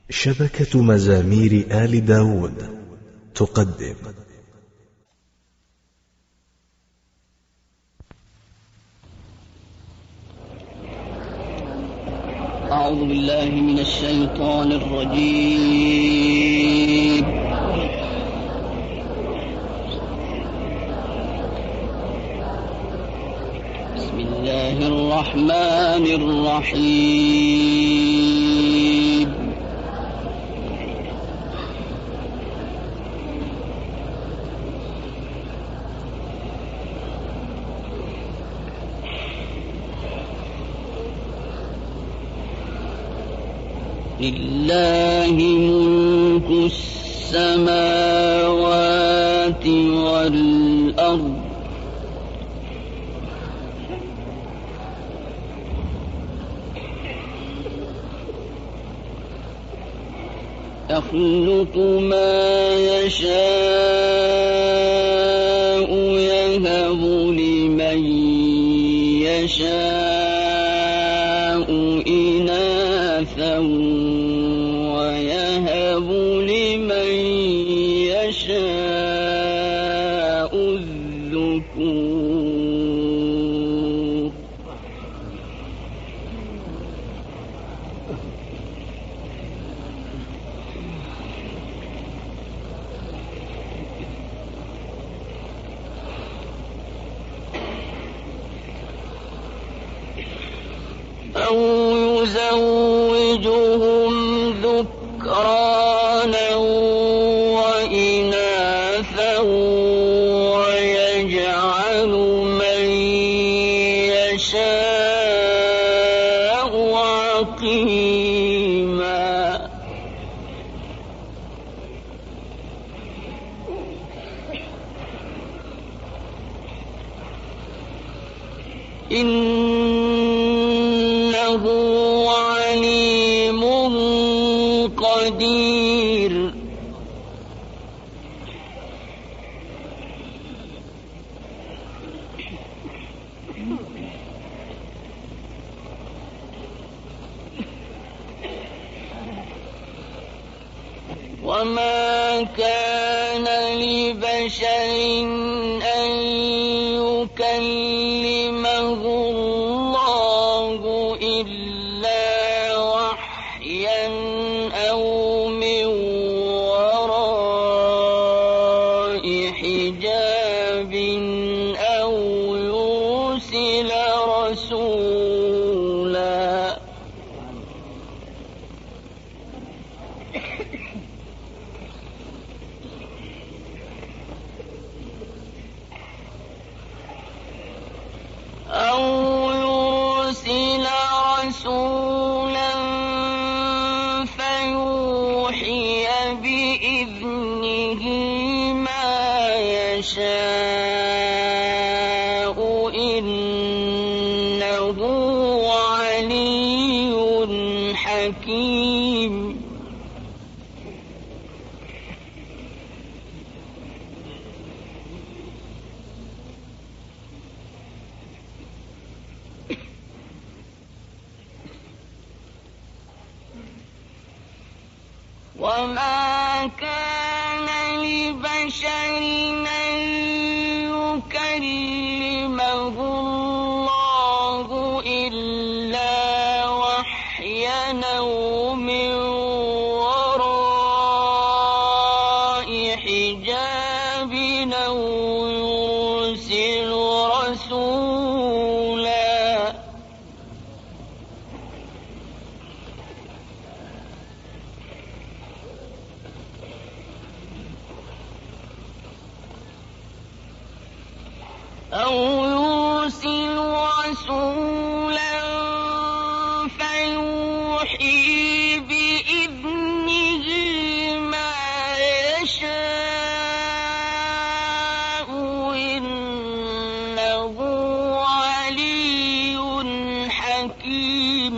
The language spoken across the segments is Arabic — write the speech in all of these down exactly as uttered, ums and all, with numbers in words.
شبكة مزامير آل داود تقدم أعوذ بالله من الشيطان الرجيم. بسم الله الرحمن الرحيم. لله ملك السماوات والأرض يخلق ما يشاء يهب لمن يشاء إناثا ويهب لمن يشاء الذكور. أو يزوجهم ذكرانا وإناثا ويجعل من يشاء عقيما. إنه عليم قدير. وما كان لبشر أن يكلمه الله إلا وحيا أو من وراء حجاب أو يرسل رسولا. أو يرسل رسولا فيوحي بإذنه ما يشاء إنه علي حكيم. وما كان لبشر أن يكلمه الله إلا وحيا أو من وراء حجاب أو يرسل رسولا. أو يرسل رسولا فيوحي بإذنه ما يشاء إنه علي حكيم.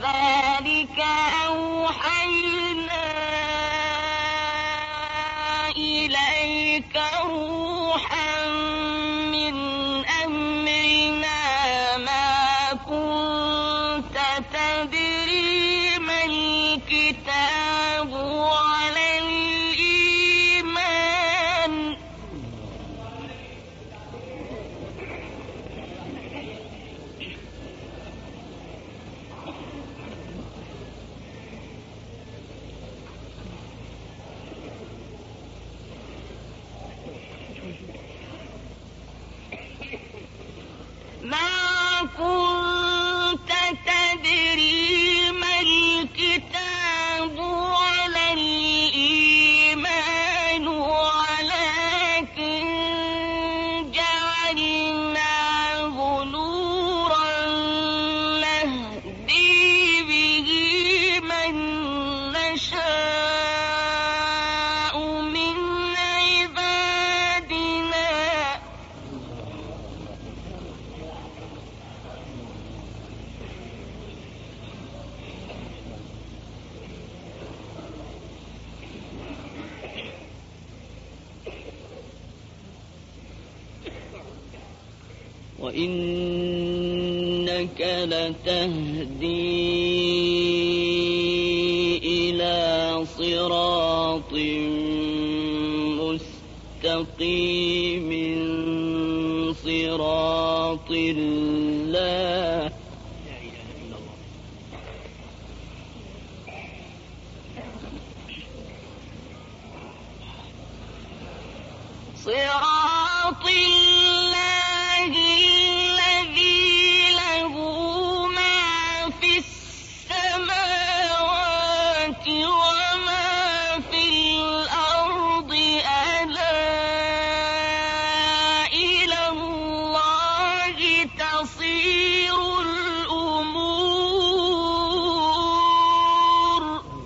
وكذلك أوحينا إليك روحا من أمرنا ما كنت تدري ما الكتاب ولا الإيمان ما كنت تدري ما الكتاب ولا الإيمان ولكن جعلناه نورا نهدي به من نشاء من عبادنا وإنك لتهدي إلى صراط مستقيم صراط الله صراط الله الذي له ما في السماوات وما في الأرض ألا إلى الله تصير الأمور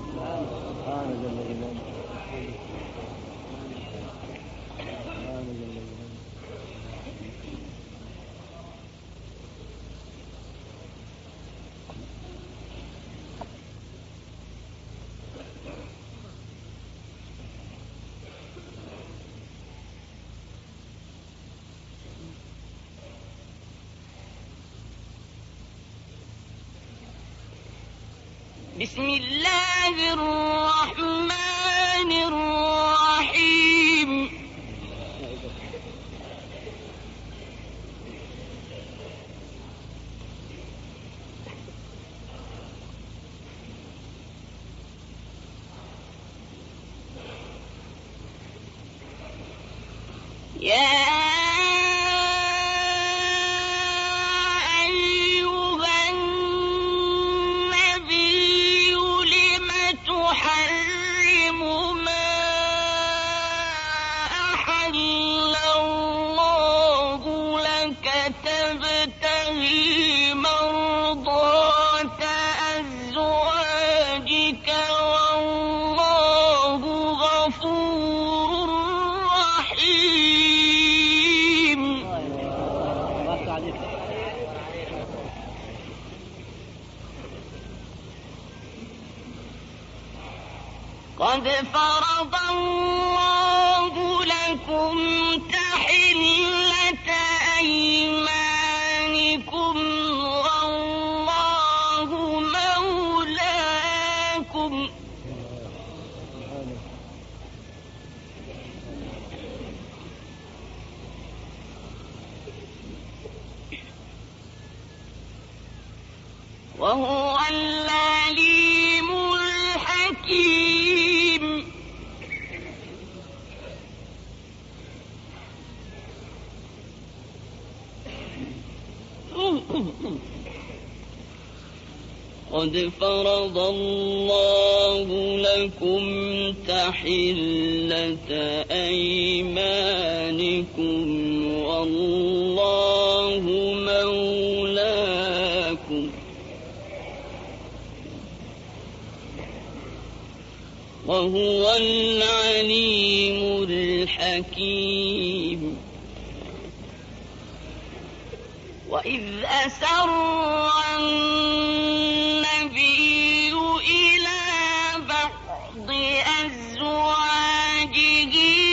بسم الله الرحمن الرحيم يا تبتغي مرضات أزواجك والله غفور رحيم قد فرض الله لكم تحلة أيمانكم والله مولاكم وهو العليم الحكيم قد فرض الله لكم تحلة أيمانكم والله مولاكم وهو العليم الحكيم وإذ أسر النبي إلى بعض أزواجه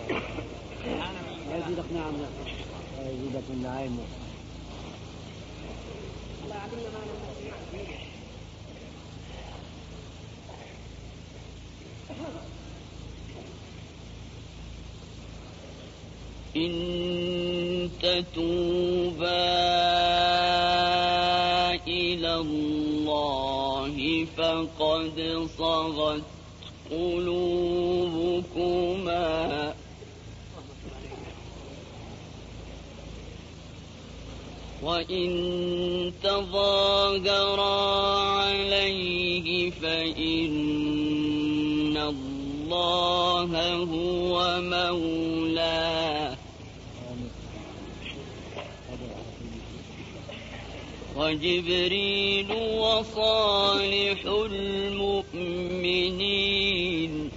يزيدك نعم يزيدك النعيم. إن تتوبا إلى الله فقد صغت قلوبكما وإن تظاهرا عليه فإن الله هو مولاه وجبريل وصالح المؤمنين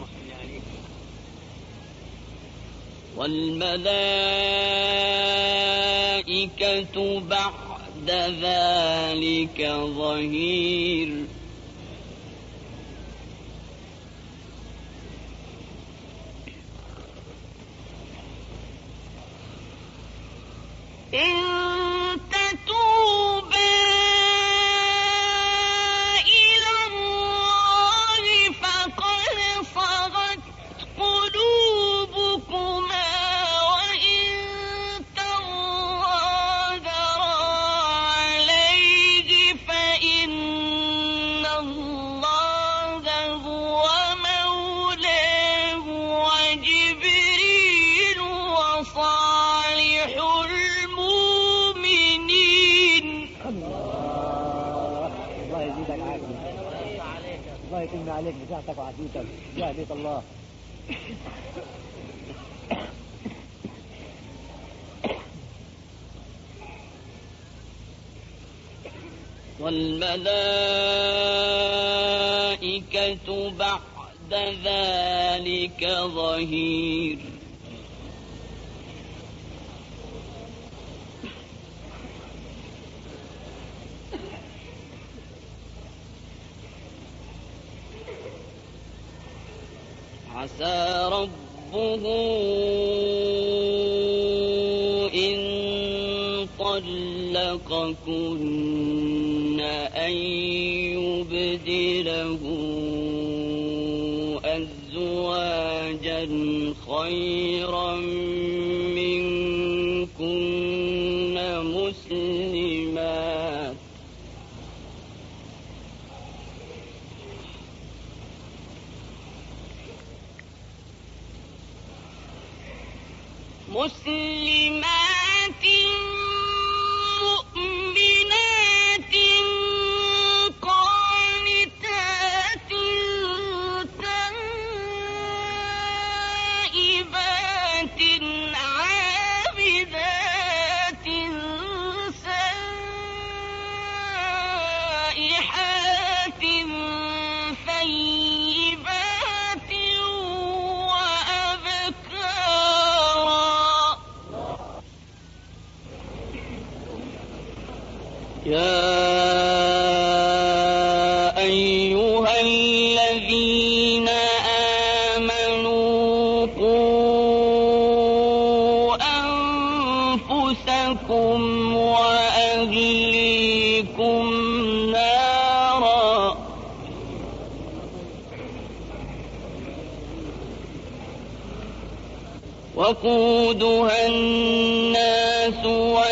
والملائكة بعد ذلك ظهير. إن تتوبا إلى الله فقد صغت قلوبكما وإن تظاهرا عليه فإن الله هو مولاه وجبريل وصالح الله يزيدك عافية. الله يتم عليك بصحتك وعافيتك. يهديك الله. والملائكة بعد ذلك ظهير. عسى ربه إن طلقكن أن يبدله أزواجا خيرا منكن مسلمات مسلمات مؤمنات قانتات تائبات عابدات سائحات ثيبات يا أيها الذين آمنوا قوا أنفسكم وأهليكم نارا وقودها الناس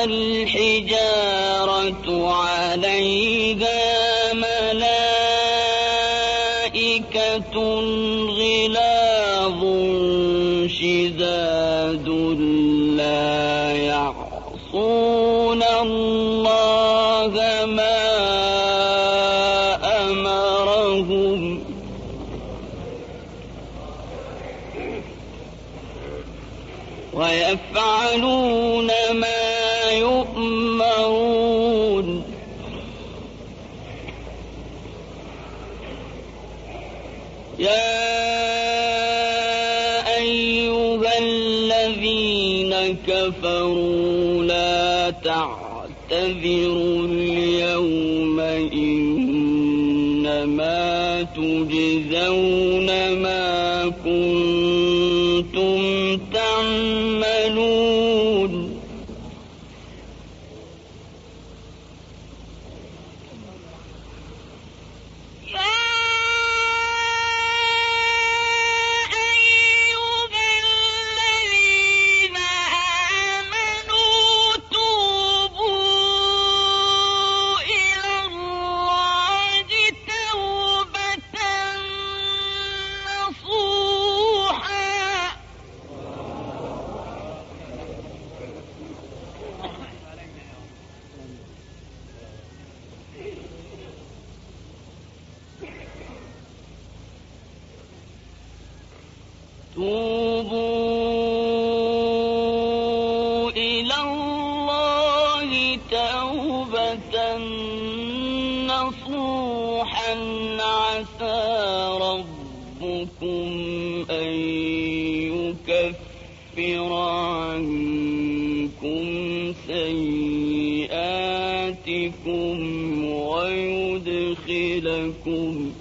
والحجارة عليها ملائكة غلاظ شداد لا يعصون الله ما أمرهم ويفعلون ما يؤمرون يا أيها الذين كفروا لا تعتذروا اليوم إنما تجزون ما كنتم تعملون توبوا إلى الله توبة نصوحا عسى ربكم أن يكفر عنكم سيئاتكم ويدخلكم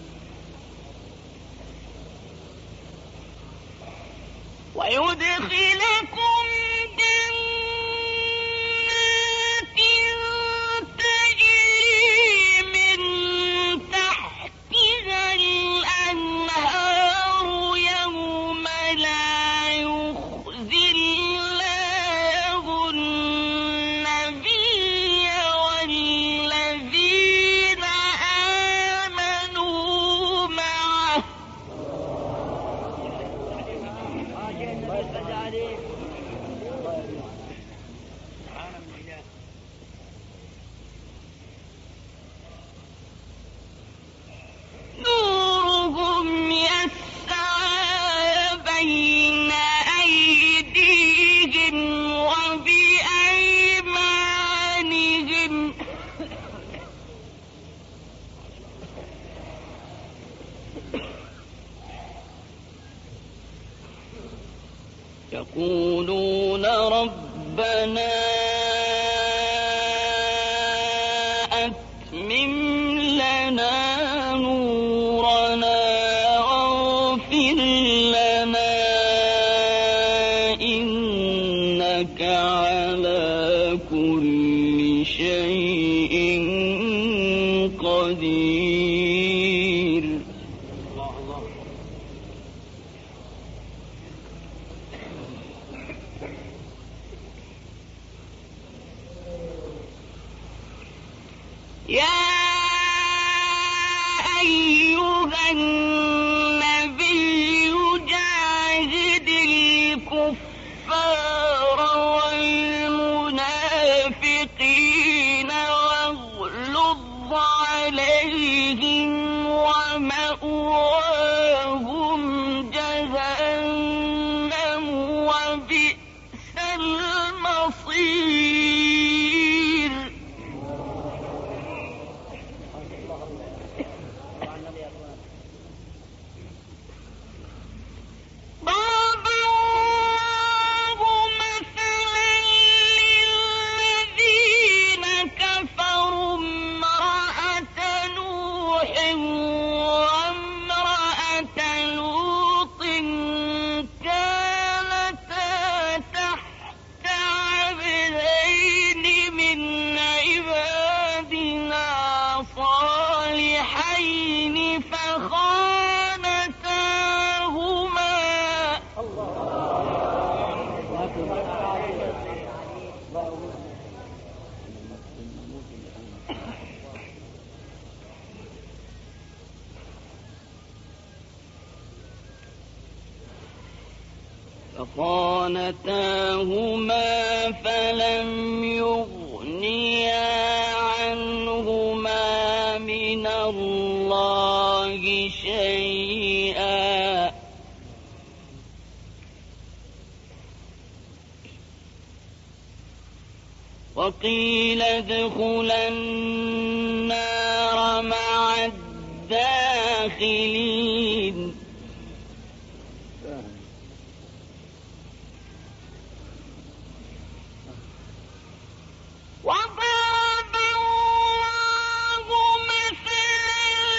ويدخلكم جنات تجري من تحتها الأنهار يوم لا يخزي الله النبي والذين آمنوا معه نورهم يسعى بين أيديهم وبأيمانهم يقولون ربنا أتمم لنا نورنا واغفر لنا إنك على كل شيء قدير. يا أيها النبي جاهد الكفار والمنافقين واغلظ عليهم ومأواهم جهنم وبئس المصير. ضرب الله مثلا للذين كفروا امرأة نوح وامرأة لوط كانتا تحت عبدين من عبادنا صالحين فخانتاهما فخانتاهما فلم يغنيا عنهما من الله شيئا وقيل ادخلا النار مع الداخلين. وضرب الله مثلا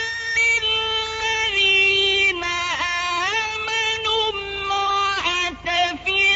للذين آمنوا امرأة فرعون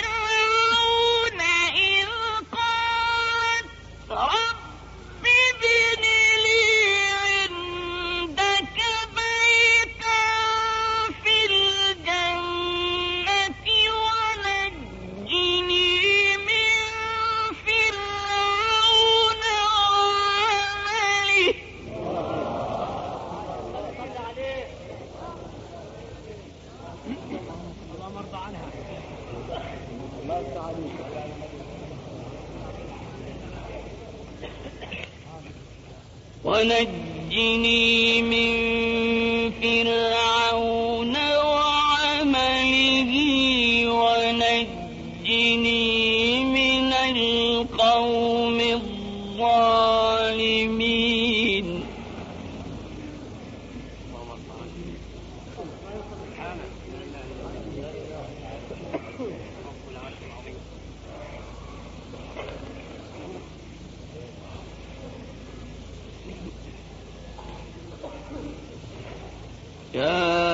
ونجني من فرعون وعمله ونجني من القوم الظالمين. يا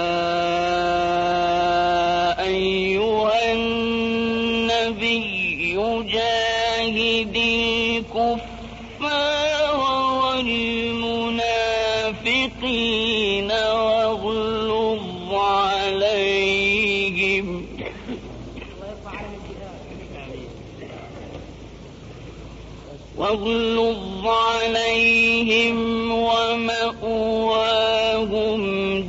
أيها النبي جاهد الكفار والمنافقين واغلظ عليهم واغلظ عليهم ومأواهم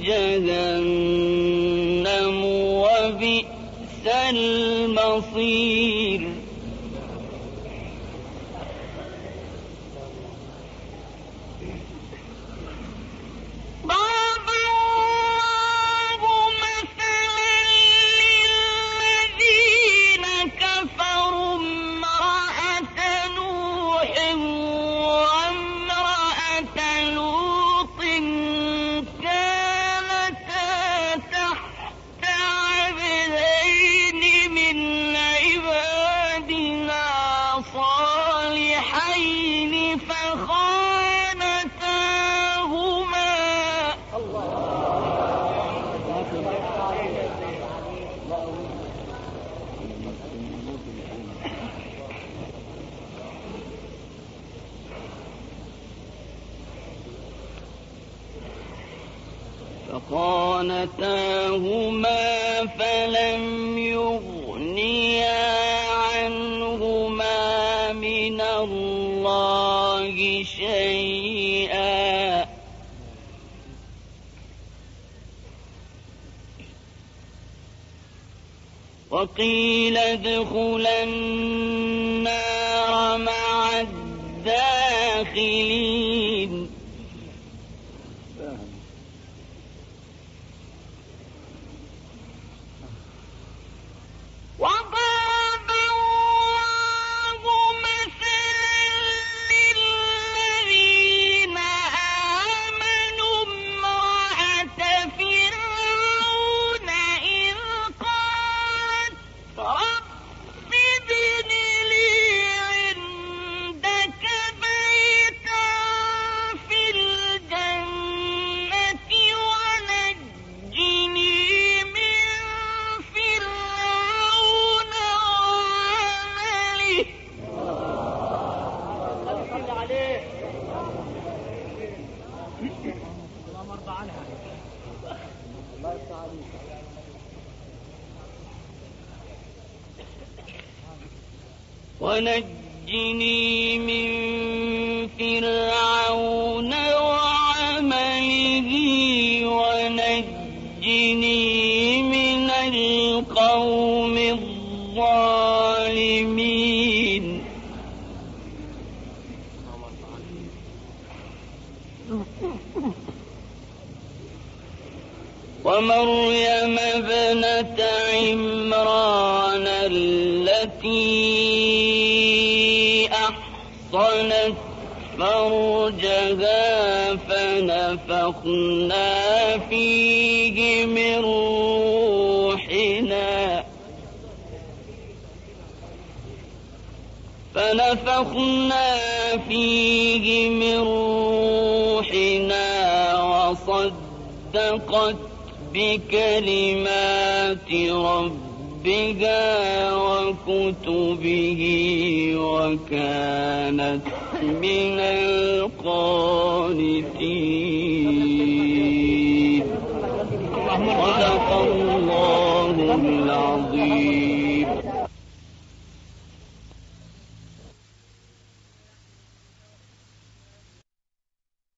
جهنم وبئس المصير. فخانتاهما فلم يغنيا عنهما من الله شيئا وقيل ادخلا النار مع الداخلين. وضرب الله مثلا للذين آمنوا امرأة فرعون إذ قالت رب ابن لي عندك بيتا في الجنة ونجني من فرعون وعمله. ونجني من فرعون وعمله ونجني من القوم الظالمين. ومريم ابنة عمران التي أحصنت فرجها فنفخنا فيه من روحنا فنفخنا فيه من روحنا وصدقت بكلمات ربها وكتبه وكانت من القانتين. صدق الله العظيم.